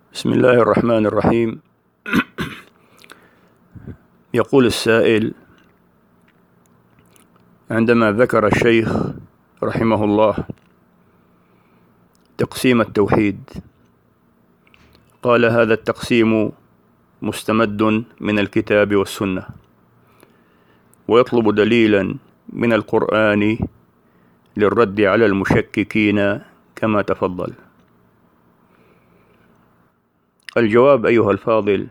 بسم الله الرحمن الرحيم. يقول السائل: عندما ذكر الشيخ رحمه الله تقسيم التوحيد، قال: هذا التقسيم مستمد من الكتاب والسنة، ويطلب دليلا من القرآن للرد على المشككين كما تفضل. الجواب أيها الفاضل: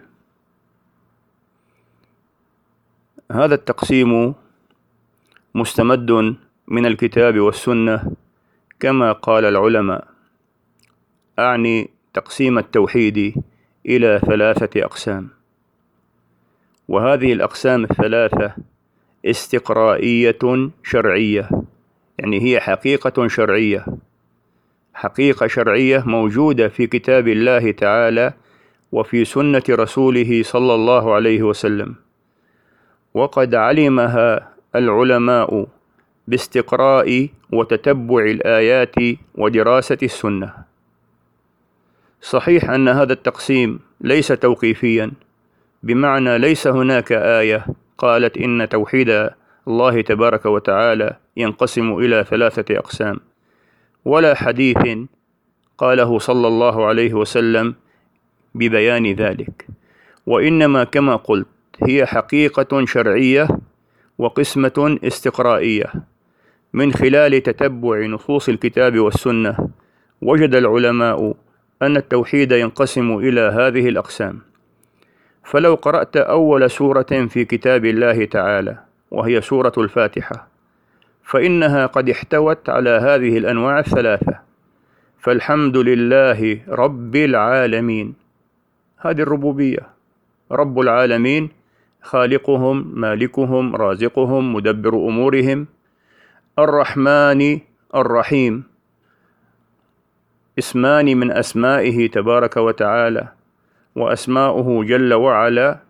هذا التقسيم مستمد من الكتاب والسنة كما قال العلماء، أعني تقسيم التوحيد إلى 3 أقسام، وهذه الأقسام الثلاثة استقرائية شرعية، يعني هي حقيقة شرعية، حقيقة شرعية موجودة في كتاب الله تعالى وفي سنة رسوله صلى الله عليه وسلم، وقد علمها العلماء باستقراء وتتبع الآيات ودراسة السنة. صحيح أن هذا التقسيم ليس توقيفيا، بمعنى ليس هناك آية قالت إن توحيد الله تبارك وتعالى ينقسم إلى 3 أقسام، ولا حديث قاله صلى الله عليه وسلم ببيان ذلك، وإنما كما قلت هي حقيقة شرعية وقسمة استقرائية. من خلال تتبع نصوص الكتاب والسنة وجد العلماء أن التوحيد ينقسم إلى هذه الأقسام. فلو قرأت أول سورة في كتاب الله تعالى وهي سورة الفاتحة، فإنها قد احتوت على هذه الأنواع ال3: فالحمد لله رب العالمين، هذه الربوبية، رب العالمين، خالقهم مالكهم رازقهم مدبر أمورهم. الرحمن الرحيم، اسمان من أسمائه تبارك وتعالى، وأسماؤه جل وعلا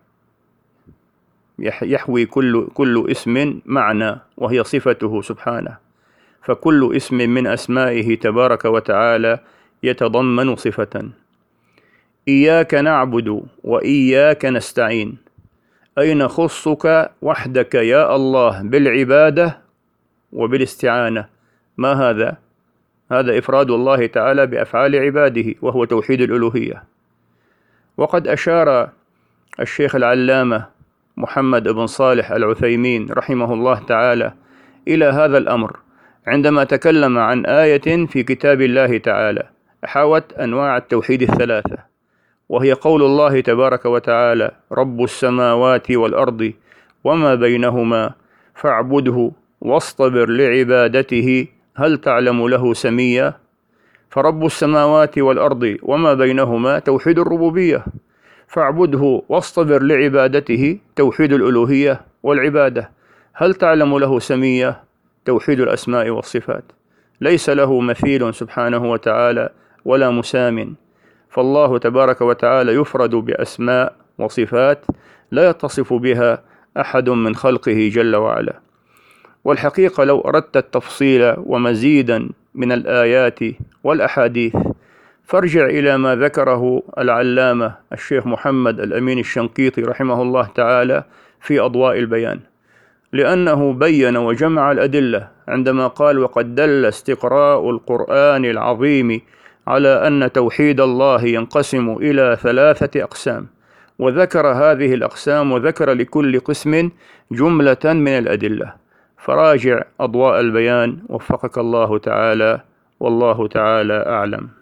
يحوي كل اسم معنى، وهي صفته سبحانه، فكل اسم من أسمائه تبارك وتعالى يتضمن صفة. إياك نعبد وإياك نستعين، أي نخصك وحدك يا الله بالعبادة وبالاستعانة. ما هذا؟ هذا إفراد الله تعالى بأفعال عباده، وهو توحيد الألوهية. وقد أشار الشيخ العلامة محمد بن صالح العثيمين رحمه الله تعالى إلى هذا الأمر عندما تكلم عن آية في كتاب الله تعالى حوت أنواع التوحيد ال3، وهي قول الله تبارك وتعالى: رب السماوات والأرض وما بينهما فاعبده واصطبر لعبادته هل تعلم له سميا. فرب السماوات والأرض وما بينهما توحيد الربوبية، فاعبده واصطبر لعبادته توحيد الألوهية والعبادة، هل تعلم له سميا توحيد الأسماء والصفات، ليس له مثيل سبحانه وتعالى ولا مسام. فالله تبارك وتعالى يفرد بأسماء وصفات لا يتصف بها أحد من خلقه جل وعلا. والحقيقة لو أردت التفصيل ومزيدا من الآيات والأحاديث فارجع إلى ما ذكره العلامة الشيخ محمد الأمين الشنقيطي رحمه الله تعالى في أضواء البيان، لأنه بين وجمع الأدلة عندما قال: وقد دل استقراء القرآن العظيم على أن توحيد الله ينقسم إلى 3 أقسام، وذكر هذه الأقسام وذكر لكل قسم جملة من الأدلة. فراجع أضواء البيان وفقك الله تعالى، والله تعالى أعلم.